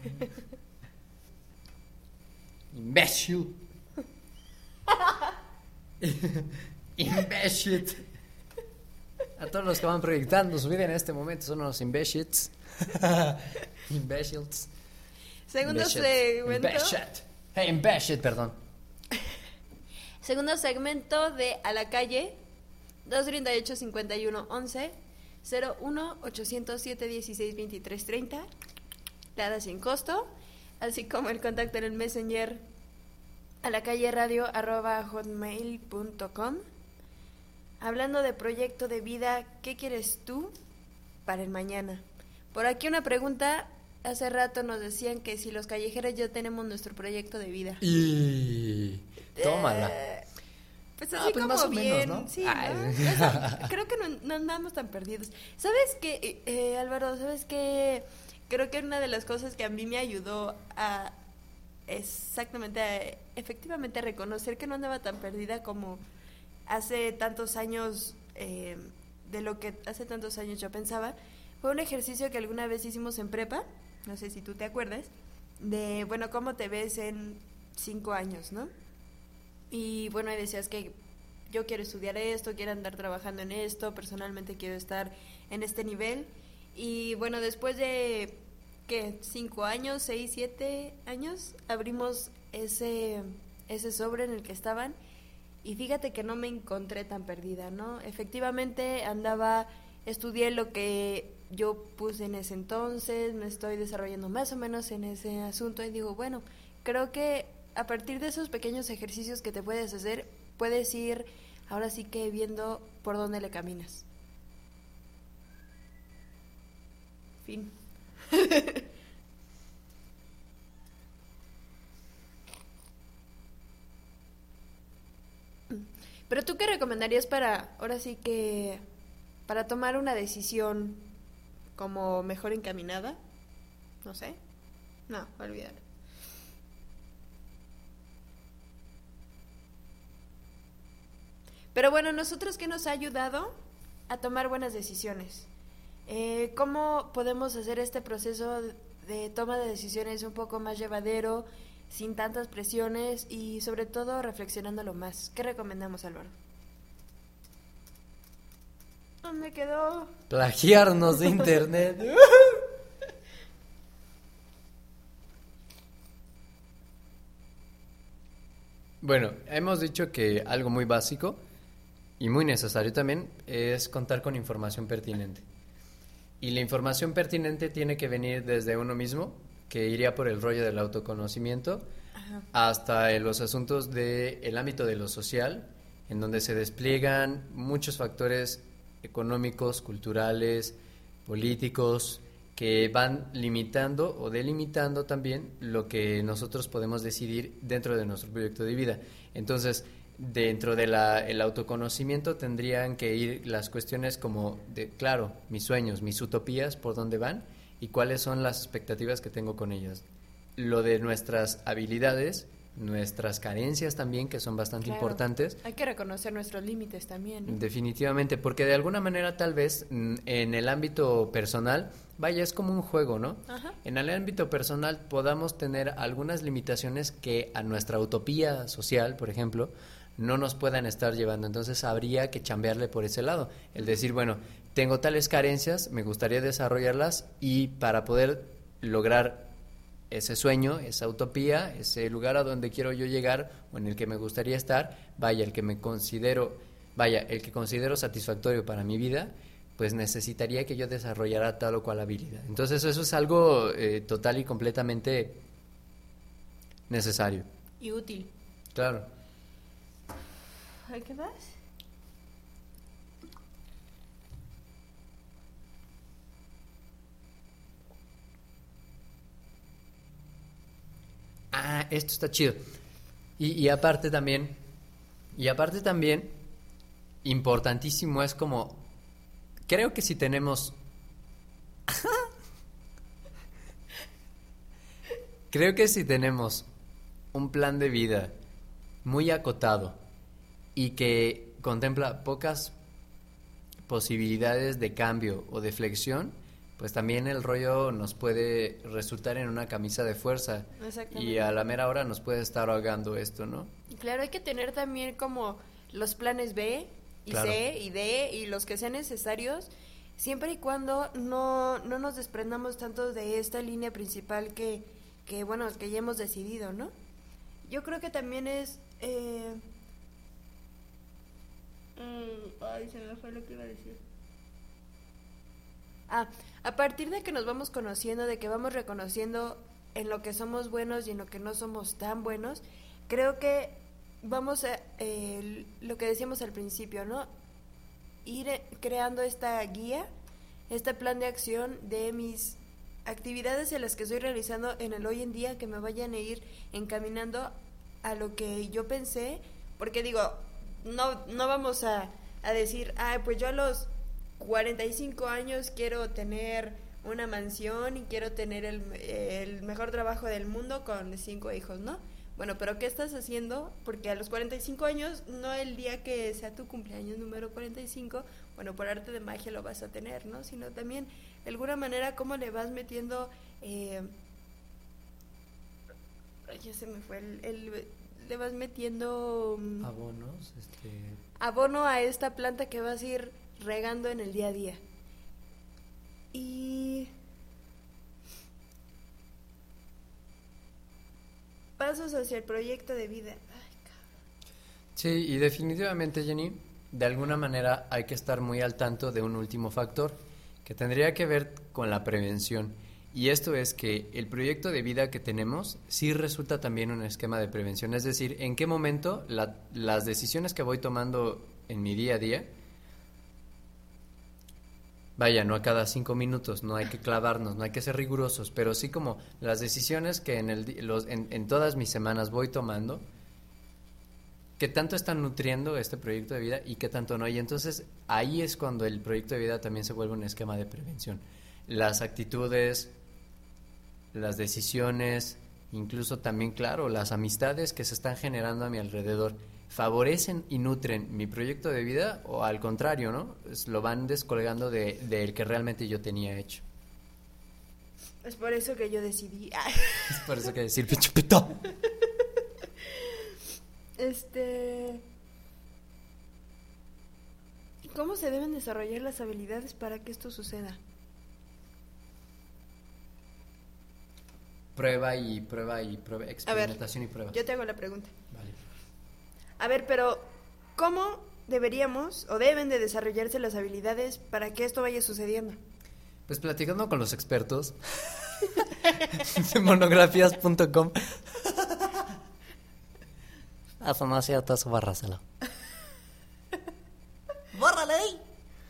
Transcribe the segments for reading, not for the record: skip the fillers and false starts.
Imbécil. Imbécil. A todos los que van proyectando su vida en este momento son unos imbéciles. Imbéciles. Segundo segmento. Imbécil, perdón. Segundo segmento de A la Calle, 238-5111, 01-807-16-23-30, dada sin costo, así como el contacto en el Messenger alacalleradio@hotmail.com. Hablando de proyecto de vida, ¿qué quieres tú para el mañana? Por aquí una pregunta. Hace rato nos decían que si los callejeros ya tenemos nuestro proyecto de vida. Y tómala. Pues así pues como más o bien, menos, ¿no? sí, ¿no? Eso, creo que no andamos tan perdidos. ¿Sabes qué, Álvaro? ¿Sabes qué? Creo que una de las cosas que a mí me ayudó a efectivamente a reconocer que no andaba tan perdida como hace tantos años, de lo que hace tantos años yo pensaba, fue un ejercicio que alguna vez hicimos en prepa, no sé si tú te acuerdas, de, bueno, ¿cómo te ves en 5 años, no? Y bueno, decías que yo quiero estudiar esto, quiero andar trabajando en esto, personalmente quiero estar en este nivel. Y bueno, después de, ¿qué? 5 años, 6, 7 años, abrimos ese sobre en el que estaban y fíjate que no me encontré tan perdida, ¿no? Efectivamente estudié lo que yo puse en ese entonces, me estoy desarrollando más o menos en ese asunto y digo, bueno, creo que a partir de esos pequeños ejercicios que te puedes hacer, puedes ir ahora sí que viendo por dónde le caminas. Fin. Pero ¿tú qué recomendarías ahora sí que, para tomar una decisión como mejor encaminada? No sé. No, olvídalo. Pero bueno, ¿nosotros qué nos ha ayudado a tomar buenas decisiones? ¿Cómo podemos hacer este proceso de toma de decisiones un poco más llevadero, sin tantas presiones y sobre todo reflexionándolo más? ¿Qué recomendamos, Álvaro? ¿Dónde quedó? Plagiarnos de internet. Bueno, hemos dicho que algo muy básico y muy necesario también es contar con información pertinente. Y la información pertinente tiene que venir desde uno mismo, que iría por el rollo del autoconocimiento, ajá, hasta los asuntos del ámbito de lo social, en donde se despliegan muchos factores económicos, culturales, políticos, que van limitando o delimitando también lo que nosotros podemos decidir dentro de nuestro proyecto de vida. Entonces, dentro de el autoconocimiento tendrían que ir las cuestiones como de, claro, mis sueños, mis utopías, por dónde van y cuáles son las expectativas que tengo con ellas. Lo de nuestras habilidades, nuestras carencias también, que son bastante importantes. Hay que reconocer nuestros límites también, ¿no? Definitivamente, porque de alguna manera tal vez en el ámbito personal, vaya, es como un juego, ¿no? Ajá. En el ámbito personal podamos tener algunas limitaciones que a nuestra utopía social, por ejemplo, no nos puedan estar llevando. Entonces habría que chambearle por ese lado, el decir, bueno, tengo tales carencias, me gustaría desarrollarlas y para poder lograr ese sueño, esa utopía, ese lugar a donde quiero yo llegar o en el que me gustaría estar, el que considero satisfactorio para mi vida, pues necesitaría que yo desarrollara tal o cual habilidad. Entonces eso es algo total y completamente necesario. Y útil. Claro. ¿Qué más? Esto está chido. Y aparte también, importantísimo es como, creo que si tenemos, un plan de vida muy acotado y que contempla pocas posibilidades de cambio o de flexión, pues también el rollo nos puede resultar en una camisa de fuerza. Exactamente. Y a la mera hora nos puede estar ahogando esto, ¿no? Claro, hay que tener también como los planes B y Claro. C y D y los que sean necesarios, siempre y cuando no nos desprendamos tanto de esta línea principal que bueno, que ya hemos decidido, ¿no? Yo creo que también es... ay, se me fue lo que iba a decir. A partir de que nos vamos conociendo, de que vamos reconociendo en lo que somos buenos y en lo que no somos tan buenos, creo que vamos a, lo que decíamos al principio, ¿no? Ir creando esta guía, este plan de acción de mis actividades en las que estoy realizando en el hoy en día, que me vayan a ir encaminando a lo que yo pensé, porque digo, no vamos a decir, pues yo a los 45 años quiero tener una mansión y quiero tener el mejor trabajo del mundo con 5 hijos, ¿no? Bueno, pero ¿qué estás haciendo? Porque a los 45 años, no el día que sea tu cumpleaños número 45, bueno, por arte de magia lo vas a tener, ¿no? Sino también, de alguna manera, cómo le vas metiendo... ya se me fue le vas metiendo... Abonos, abono a esta planta que vas a ir regando en el día a día. Y... pasos hacia el proyecto de vida. Ay, cabrón. Sí, y definitivamente, Jenny, de alguna manera hay que estar muy al tanto de un último factor que tendría que ver con la prevención. Y esto es que el proyecto de vida que tenemos sí resulta también un esquema de prevención. Es decir, en qué momento las decisiones que voy tomando en mi día a día, vaya, no a cada 5 minutos, no hay que clavarnos, no hay que ser rigurosos, pero sí como las decisiones que en todas mis semanas voy tomando, qué tanto están nutriendo este proyecto de vida y qué tanto no. Y entonces ahí es cuando el proyecto de vida también se vuelve un esquema de prevención. Las actitudes, las decisiones, incluso también, claro, las amistades que se están generando a mi alrededor, ¿favorecen y nutren mi proyecto de vida o al contrario, ¿no? Lo van descolgando del que realmente yo tenía hecho? Es por eso que yo decidí. Es por eso que decir pichupito. ¿Cómo se deben desarrollar las habilidades para que esto suceda? Prueba, experimentación y prueba. Yo te hago la pregunta. Vale. A ver, pero ¿cómo deberíamos o deben de desarrollarse las habilidades para que esto vaya sucediendo? Pues platicando con los expertos de monografías.com. Eso no es cierto, eso bárraselo. ¡Bórrale ahí!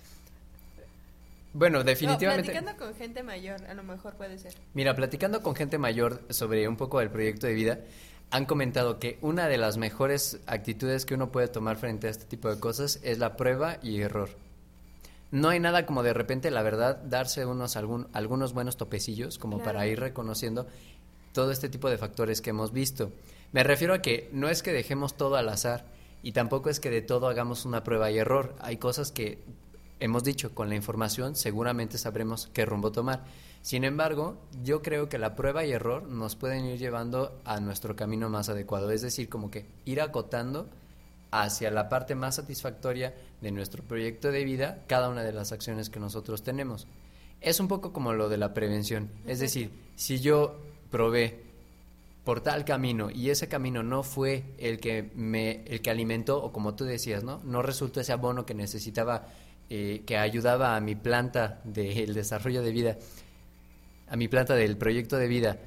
Bueno, definitivamente... platicando con gente mayor, a lo mejor puede ser. Mira, platicando con gente mayor sobre un poco del proyecto de vida, han comentado que una de las mejores actitudes que uno puede tomar frente a este tipo de cosas es la prueba y error. No hay nada como de repente, la verdad, darse algunos buenos topecillos como Claro. para ir reconociendo todo este tipo de factores que hemos visto. Me refiero a que no es que dejemos todo al azar y tampoco es que de todo hagamos una prueba y error. Hay cosas que hemos dicho, con la información seguramente sabremos qué rumbo tomar. Sin embargo, yo creo que la prueba y error nos pueden ir llevando a nuestro camino más adecuado. Es decir, como que ir acotando hacia la parte más satisfactoria de nuestro proyecto de vida cada una de las acciones que nosotros tenemos. Es un poco como lo de la prevención. Es decir, si yo probé por tal camino y ese camino no fue el que alimentó, o como tú decías, no resultó ese abono que necesitaba, que ayudaba a mi planta del desarrollo de vida, a mi planta del proyecto de vida,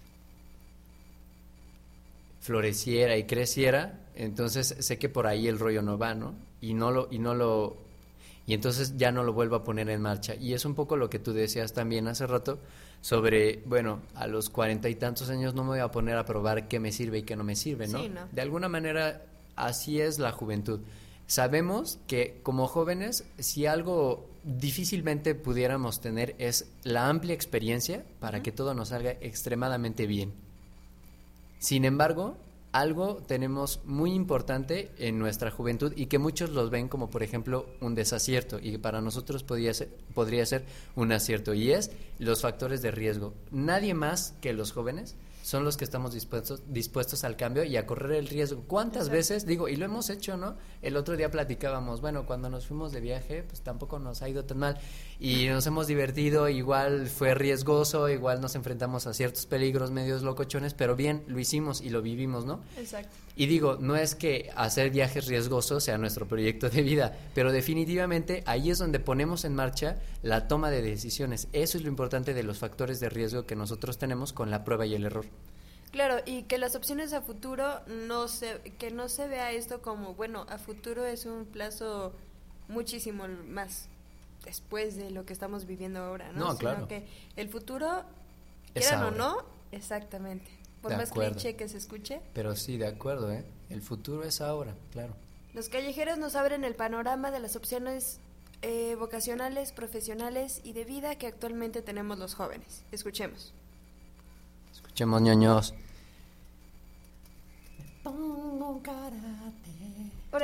floreciera y creciera, entonces sé que por ahí el rollo no va, ¿no? Y entonces ya no lo vuelvo a poner en marcha. Y es un poco lo que tú decías también hace rato sobre, bueno, a los 40 y tantos años no me voy a poner a probar qué me sirve y qué no me sirve, ¿no? Sí, ¿no? De alguna manera así es la juventud. Sabemos que como jóvenes, si algo difícilmente pudiéramos tener es la amplia experiencia para que todo nos salga extremadamente bien. Sin embargo, algo tenemos muy importante en nuestra juventud y que muchos los ven como, por ejemplo, un desacierto y que para nosotros podría ser un acierto, y es los factores de riesgo. Nadie más que los jóvenes son los que estamos dispuestos al cambio y a correr el riesgo. ¿Cuántas Exacto. veces, digo, y lo hemos hecho, ¿no? El otro día platicábamos, bueno, cuando nos fuimos de viaje, pues tampoco nos ha ido tan mal y nos hemos divertido, igual fue riesgoso, igual nos enfrentamos a ciertos peligros medios locochones, pero bien, lo hicimos y lo vivimos, ¿no? Exacto. Y digo, no es que hacer viajes riesgosos sea nuestro proyecto de vida, pero definitivamente ahí es donde ponemos en marcha la toma de decisiones. Eso es lo importante de los factores de riesgo que nosotros tenemos con la prueba y el error. Claro, y que las opciones a futuro que no se vea esto como, bueno, a futuro es un plazo muchísimo más después de lo que estamos viviendo ahora, ¿no? No, claro. Sino que el futuro, Es quieran o ahora. no, exactamente. Por De más acuerdo. cliché que se escuche, Pero sí, de acuerdo, ¿eh? El futuro es ahora, claro. los callejeros nos abren el panorama de las opciones vocacionales, profesionales y de vida que actualmente tenemos los jóvenes. Escuchemos. Escuchemos, ñoños.